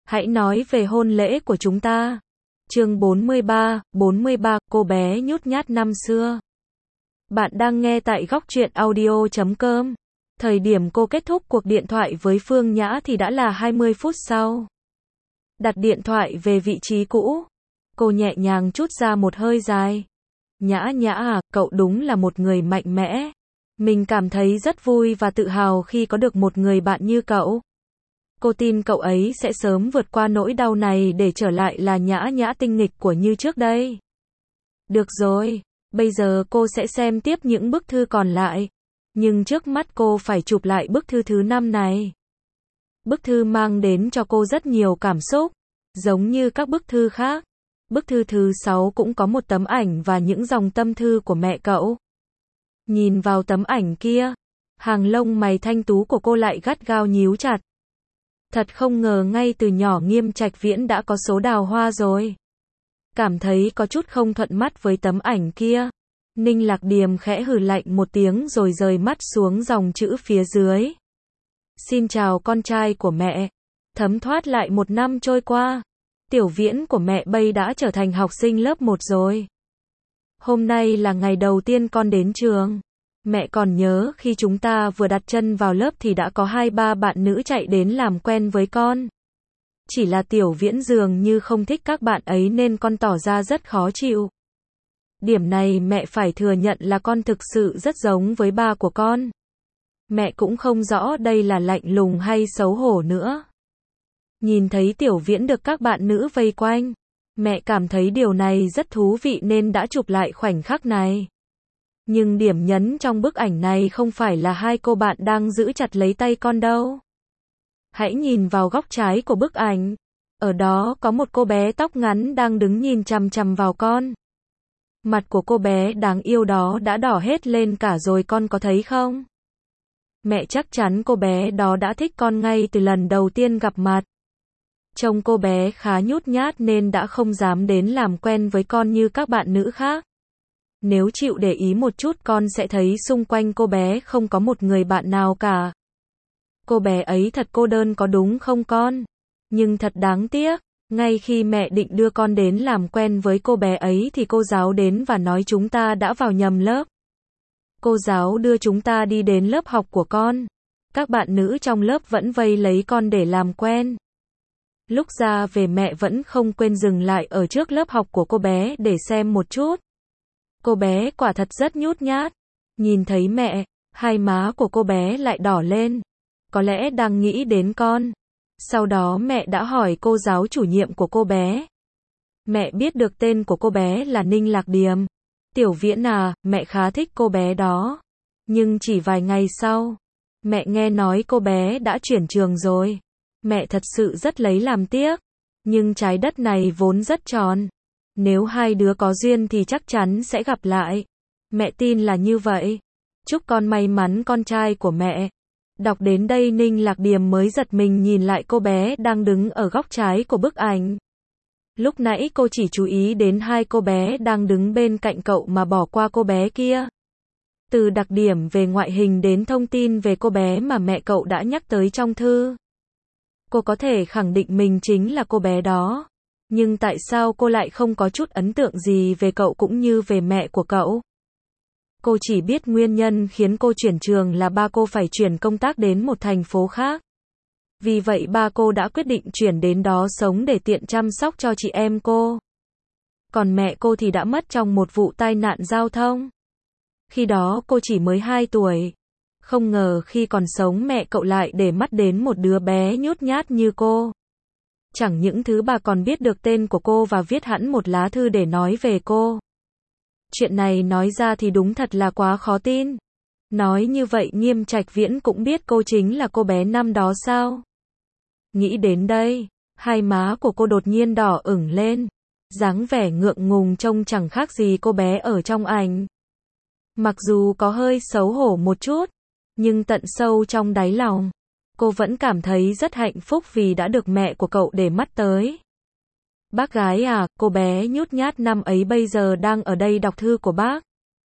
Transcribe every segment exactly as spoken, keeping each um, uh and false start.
Hãy nói về hôn lễ của chúng ta. Chương bốn mươi ba, bốn mươi ba, cô bé nhút nhát năm xưa. Bạn đang nghe tại góc truyện audio chấm com. Thời điểm cô kết thúc cuộc điện thoại với Phương Nhã thì đã là hai mươi phút sau. Đặt điện thoại về vị trí cũ. Cô nhẹ nhàng trút ra một hơi dài. Nhã Nhã à, cậu đúng là một người mạnh mẽ. Mình cảm thấy rất vui và tự hào khi có được một người bạn như cậu. Cô tin cậu ấy sẽ sớm vượt qua nỗi đau này để trở lại là Nhã Nhã tinh nghịch của như trước đây. Được rồi, bây giờ cô sẽ xem tiếp những bức thư còn lại. Nhưng trước mắt cô phải chụp lại bức thư thứ năm này. Bức thư mang đến cho cô rất nhiều cảm xúc, giống như các bức thư khác. Bức thư thứ sáu cũng có một tấm ảnh và những dòng tâm thư của mẹ cậu. Nhìn vào tấm ảnh kia, hàng lông mày thanh tú của cô lại gắt gao nhíu chặt. Thật không ngờ ngay từ nhỏ Nghiêm Trạch Viễn đã có số đào hoa rồi. Cảm thấy có chút không thuận mắt với tấm ảnh kia. Ninh Lạc Điềm khẽ hừ lạnh một tiếng rồi rời mắt xuống dòng chữ phía dưới. Xin chào con trai của mẹ. Thấm thoát lại một năm trôi qua. Tiểu Viễn của mẹ bây đã trở thành học sinh lớp một rồi. Hôm nay là ngày đầu tiên con đến trường. Mẹ còn nhớ khi chúng ta vừa đặt chân vào lớp thì đã có hai ba bạn nữ chạy đến làm quen với con. Chỉ là Tiểu Viễn dường như không thích các bạn ấy nên con tỏ ra rất khó chịu. Điểm này mẹ phải thừa nhận là con thực sự rất giống với ba của con. Mẹ cũng không rõ đây là lạnh lùng hay xấu hổ nữa. Nhìn thấy Tiểu Viễn được các bạn nữ vây quanh, mẹ cảm thấy điều này rất thú vị nên đã chụp lại khoảnh khắc này. Nhưng điểm nhấn trong bức ảnh này không phải là hai cô bạn đang giữ chặt lấy tay con đâu. Hãy nhìn vào góc trái của bức ảnh. Ở đó có một cô bé tóc ngắn đang đứng nhìn chằm chằm vào con. Mặt của cô bé đáng yêu đó đã đỏ hết lên cả rồi, con có thấy không? Mẹ chắc chắn cô bé đó đã thích con ngay từ lần đầu tiên gặp mặt. Trông cô bé khá nhút nhát nên đã không dám đến làm quen với con như các bạn nữ khác. Nếu chịu để ý một chút con sẽ thấy xung quanh cô bé không có một người bạn nào cả. Cô bé ấy thật cô đơn có đúng không con? Nhưng thật đáng tiếc, ngay khi mẹ định đưa con đến làm quen với cô bé ấy thì cô giáo đến và nói chúng ta đã vào nhầm lớp. Cô giáo đưa chúng ta đi đến lớp học của con. Các bạn nữ trong lớp vẫn vây lấy con để làm quen. Lúc ra về mẹ vẫn không quên dừng lại ở trước lớp học của cô bé để xem một chút. Cô bé quả thật rất nhút nhát. Nhìn thấy mẹ, hai má của cô bé lại đỏ lên. Có lẽ đang nghĩ đến con. Sau đó mẹ đã hỏi cô giáo chủ nhiệm của cô bé. Mẹ biết được tên của cô bé là Ninh Lạc Điềm. Tiểu Viễn à, mẹ khá thích cô bé đó. Nhưng chỉ vài ngày sau, mẹ nghe nói cô bé đã chuyển trường rồi. Mẹ thật sự rất lấy làm tiếc. Nhưng trái đất này vốn rất tròn. Nếu hai đứa có duyên thì chắc chắn sẽ gặp lại. Mẹ tin là như vậy. Chúc con may mắn con trai của mẹ. Đọc đến đây Ninh Lạc Điềm mới giật mình nhìn lại cô bé đang đứng ở góc trái của bức ảnh. Lúc nãy cô chỉ chú ý đến hai cô bé đang đứng bên cạnh cậu mà bỏ qua cô bé kia. Từ đặc điểm về ngoại hình đến thông tin về cô bé mà mẹ cậu đã nhắc tới trong thư. Cô có thể khẳng định mình chính là cô bé đó. Nhưng tại sao cô lại không có chút ấn tượng gì về cậu cũng như về mẹ của cậu? Cô chỉ biết nguyên nhân khiến cô chuyển trường là ba cô phải chuyển công tác đến một thành phố khác. Vì vậy ba cô đã quyết định chuyển đến đó sống để tiện chăm sóc cho chị em cô. Còn mẹ cô thì đã mất trong một vụ tai nạn giao thông. Khi đó cô chỉ mới hai tuổi. Không ngờ khi còn sống mẹ cậu lại để mắt đến một đứa bé nhút nhát như cô. Chẳng những thứ bà còn biết được tên của cô và viết hẳn một lá thư để nói về cô. Chuyện này nói ra thì đúng thật là quá khó tin. Nói như vậy Nghiêm Trạch Viễn cũng biết cô chính là cô bé năm đó sao? Nghĩ đến đây, hai má của cô đột nhiên đỏ ửng lên. Dáng vẻ ngượng ngùng trông chẳng khác gì cô bé ở trong ảnh. Mặc dù có hơi xấu hổ một chút, nhưng tận sâu trong đáy lòng, cô vẫn cảm thấy rất hạnh phúc vì đã được mẹ của cậu để mắt tới. Bác gái à, cô bé nhút nhát năm ấy bây giờ đang ở đây đọc thư của bác.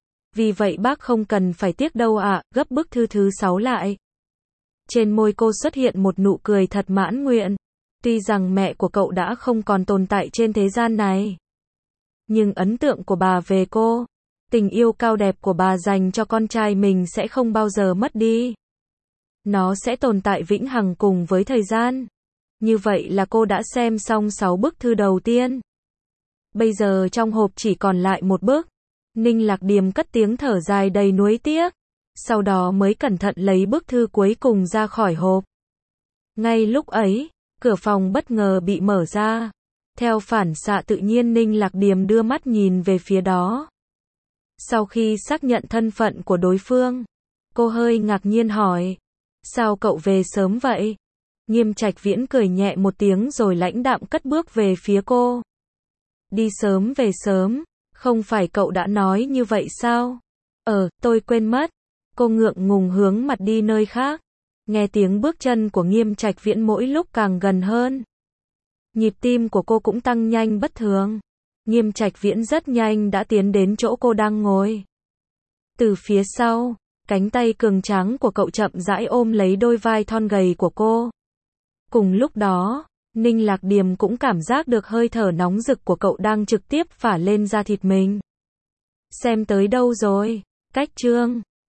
Vì vậy bác không cần phải tiếc đâu ạ, gấp bức thư thứ sáu lại. Trên môi cô xuất hiện một nụ cười thật mãn nguyện. Tuy rằng mẹ của cậu đã không còn tồn tại trên thế gian này, nhưng ấn tượng của bà về cô, tình yêu cao đẹp của bà dành cho con trai mình sẽ không bao giờ mất đi. Nó sẽ tồn tại vĩnh hằng cùng với thời gian. Như vậy là cô đã xem xong sáu bức thư đầu tiên. Bây giờ trong hộp chỉ còn lại một bức. Ninh Lạc Điềm cất tiếng thở dài đầy nuối tiếc. Sau đó mới cẩn thận lấy bức thư cuối cùng ra khỏi hộp. Ngay lúc ấy, cửa phòng bất ngờ bị mở ra. Theo phản xạ tự nhiên Ninh Lạc Điềm đưa mắt nhìn về phía đó. Sau khi xác nhận thân phận của đối phương, cô hơi ngạc nhiên hỏi. Sao cậu về sớm vậy? Nghiêm Trạch Viễn cười nhẹ một tiếng rồi lãnh đạm cất bước về phía cô. Đi sớm về sớm, không phải cậu đã nói như vậy sao? Ờ, tôi quên mất. Cô ngượng ngùng hướng mặt đi nơi khác. Nghe tiếng bước chân của Nghiêm Trạch Viễn mỗi lúc càng gần hơn. Nhịp tim của cô cũng tăng nhanh bất thường. Nghiêm Trạch Viễn rất nhanh đã tiến đến chỗ cô đang ngồi. Từ phía sau, cánh tay cường tráng của cậu chậm rãi ôm lấy đôi vai thon gầy của cô. Cùng lúc đó, Ninh Lạc Điềm cũng cảm giác được hơi thở nóng rực của cậu đang trực tiếp phả lên da thịt mình. Xem tới đâu rồi? Cách chương